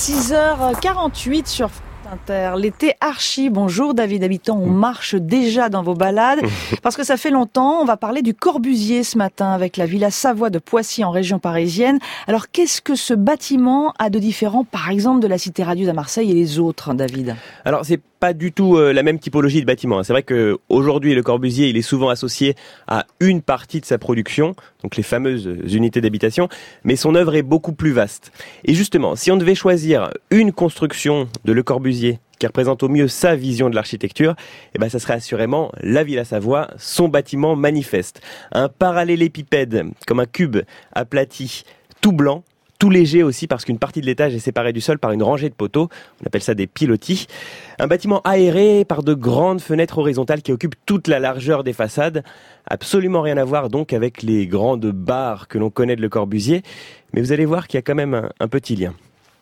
6h48 sur Inter. L'été archi. Bonjour David Habitant, on marche déjà dans vos balades parce que ça fait longtemps. On va parler du Corbusier ce matin avec la Villa Savoie de Poissy en région parisienne. Alors qu'est-ce que ce bâtiment a de différent par exemple de la Cité radieuse à Marseille et les autres, David? Alors c'est pas du tout la même typologie de bâtiment. C'est vrai qu'aujourd'hui le Corbusier il est souvent associé à une partie de sa production, donc les fameuses unités d'habitation, mais son œuvre est beaucoup plus vaste. Et justement, si on devait choisir une construction de Le Corbusier qui représente au mieux sa vision de l'architecture, ça serait assurément la Villa Savoie, son bâtiment manifeste. Un parallélépipède, comme un cube aplati, tout blanc, tout léger aussi parce qu'une partie de l'étage est séparée du sol par une rangée de poteaux, on appelle ça des pilotis. Un bâtiment aéré par de grandes fenêtres horizontales qui occupent toute la largeur des façades. Absolument rien à voir donc avec les grandes barres que l'on connaît de Le Corbusier, mais vous allez voir qu'il y a quand même un petit lien.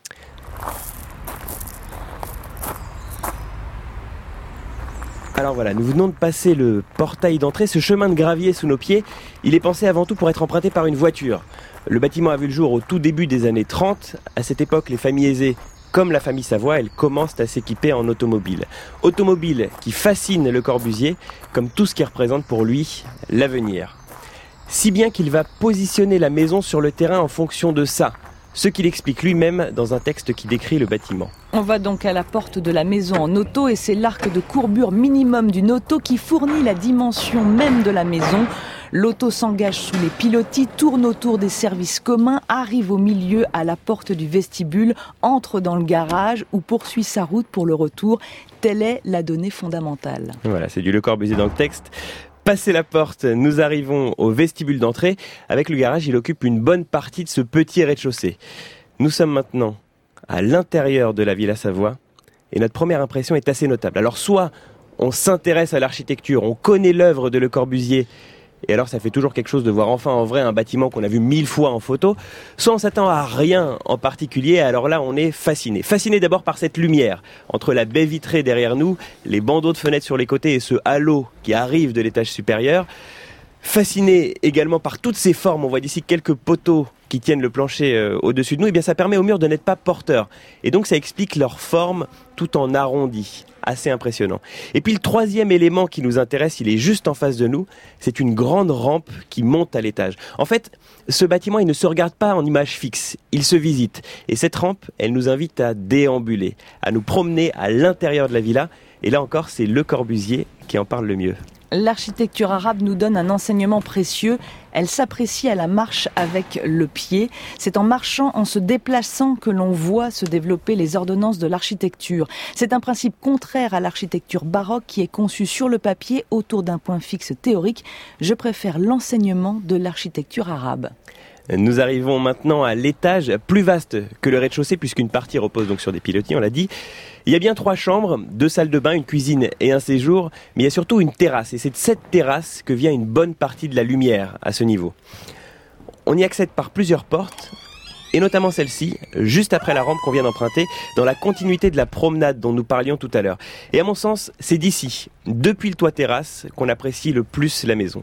Alors voilà, nous venons de passer le portail d'entrée. Ce chemin de gravier sous nos pieds, il est pensé avant tout pour être emprunté par une voiture. Le bâtiment a vu le jour au tout début des années 30. À cette époque, les familles aisées, comme la famille Savoie, elles commencent à s'équiper en automobile. Automobile qui fascine Le Corbusier, comme tout ce qui représente pour lui l'avenir. Si bien qu'il va positionner la maison sur le terrain en fonction de ça. Ce qu'il explique lui-même dans un texte qui décrit le bâtiment. On va donc à la porte de la maison en auto et c'est l'arc de courbure minimum d'une auto qui fournit la dimension même de la maison. L'auto s'engage sous les pilotis, tourne autour des services communs, arrive au milieu à la porte du vestibule, entre dans le garage ou poursuit sa route pour le retour. Telle est la donnée fondamentale. Voilà, c'est du Le Corbusier dans le texte. Passé la porte, nous arrivons au vestibule d'entrée. Avec le garage, il occupe une bonne partie de ce petit rez-de-chaussée. Nous sommes maintenant à l'intérieur de la Villa Savoie et notre première impression est assez notable. Alors soit on s'intéresse à l'architecture, on connaît l'œuvre de Le Corbusier et alors ça fait toujours quelque chose de voir enfin en vrai un bâtiment qu'on a vu 1000 fois en photo, soit on s'attend à rien en particulier, alors là on est fasciné. Fasciné d'abord par cette lumière, entre la baie vitrée derrière nous, les bandeaux de fenêtres sur les côtés et ce halo qui arrive de l'étage supérieur. Fasciné également par toutes ces formes, on voit d'ici quelques poteaux qui tiennent le plancher au-dessus de nous, et bien ça permet aux murs de n'être pas porteurs. Et donc ça explique leur forme tout en arrondi. Assez impressionnant. Et puis le troisième élément qui nous intéresse, il est juste en face de nous, c'est une grande rampe qui monte à l'étage. En fait, ce bâtiment, il ne se regarde pas en image fixe, il se visite. Et cette rampe, elle nous invite à déambuler, à nous promener à l'intérieur de la villa. Et là encore, c'est Le Corbusier qui en parle le mieux. L'architecture arabe nous donne un enseignement précieux. Elle s'apprécie à la marche avec le pied. C'est en marchant, en se déplaçant que l'on voit se développer les ordonnances de l'architecture. C'est un principe contraire à l'architecture baroque qui est conçue sur le papier autour d'un point fixe théorique. Je préfère l'enseignement de l'architecture arabe. Nous arrivons maintenant à l'étage plus vaste que le rez-de-chaussée puisqu'une partie repose donc sur des pilotis, on l'a dit. Il y a bien 3 chambres, 2 salles de bain, une cuisine et un séjour, mais il y a surtout une terrasse. Et c'est de cette terrasse que vient une bonne partie de la lumière à ce niveau. On y accède par plusieurs portes, et notamment celle-ci, juste après la rampe qu'on vient d'emprunter, dans la continuité de la promenade dont nous parlions tout à l'heure. Et à mon sens, c'est d'ici, depuis le toit terrasse, qu'on apprécie le plus la maison.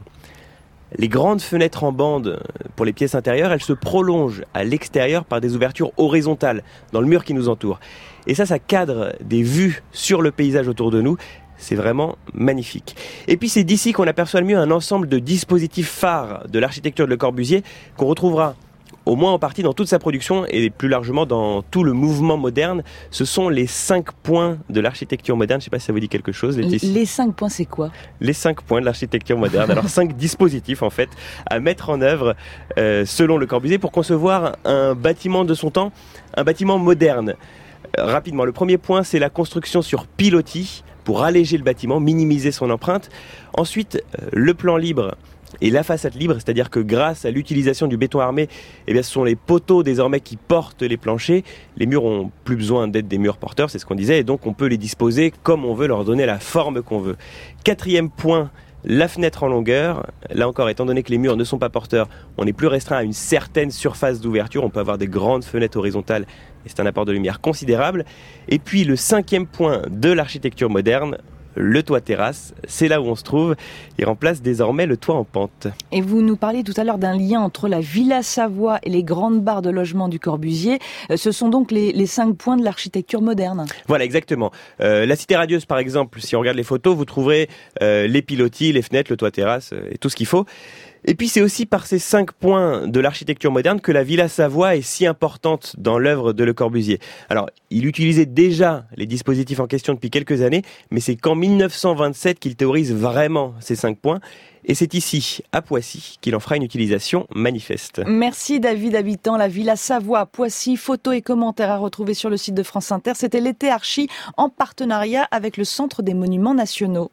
Les grandes fenêtres en bande pour les pièces intérieures, elles se prolongent à l'extérieur par des ouvertures horizontales dans le mur qui nous entoure. Et ça cadre des vues sur le paysage autour de nous. C'est vraiment magnifique. Et puis c'est d'ici qu'on aperçoit le mieux un ensemble de dispositifs phares de l'architecture de Le Corbusier qu'on retrouvera au moins en partie dans toute sa production et plus largement dans tout le mouvement moderne. Ce sont les 5 points de l'architecture moderne. Je ne sais pas si ça vous dit quelque chose, Laetitia. Les 5 points, c'est quoi ? Les 5 points de l'architecture moderne. Alors 5 dispositifs en fait à mettre en œuvre selon Le Corbusier pour concevoir un bâtiment de son temps, un bâtiment moderne. Rapidement, le premier point, c'est la construction sur pilotis pour alléger le bâtiment, minimiser son empreinte. Ensuite, le plan libre et la façade libre, c'est-à-dire que grâce à l'utilisation du béton armé, ce sont les poteaux désormais qui portent les planchers. Les murs ont plus besoin d'être des murs porteurs, c'est ce qu'on disait, et donc on peut les disposer comme on veut, leur donner la forme qu'on veut. 4e point, la fenêtre en longueur. Là encore, étant donné que les murs ne sont pas porteurs, on est plus restreint à une certaine surface d'ouverture. On peut avoir des grandes fenêtres horizontales et c'est un apport de lumière considérable. Et puis le 5e point de l'architecture moderne, le toit terrasse. C'est là où on se trouve. Il remplace désormais le toit en pente. Et vous nous parliez tout à l'heure d'un lien entre la Villa Savoie et les grandes barres de logement du Corbusier. Ce sont donc les 5 points de l'architecture moderne. Voilà, exactement. La Cité radieuse, par exemple, si on regarde les photos, vous trouverez les pilotis, les fenêtres, le toit terrasse et tout ce qu'il faut. Et puis c'est aussi par ces 5 points de l'architecture moderne que la Villa Savoie est si importante dans l'œuvre de Le Corbusier. Alors, il utilisait déjà les dispositifs en question depuis quelques années, mais c'est qu'en 1927 qu'il théorise vraiment ces 5 points. Et c'est ici, à Poissy, qu'il en fera une utilisation manifeste. Merci David Habitant, la Villa Savoie à Poissy. Photos et commentaires à retrouver sur le site de France Inter. C'était l'été Archi en partenariat avec le Centre des Monuments Nationaux.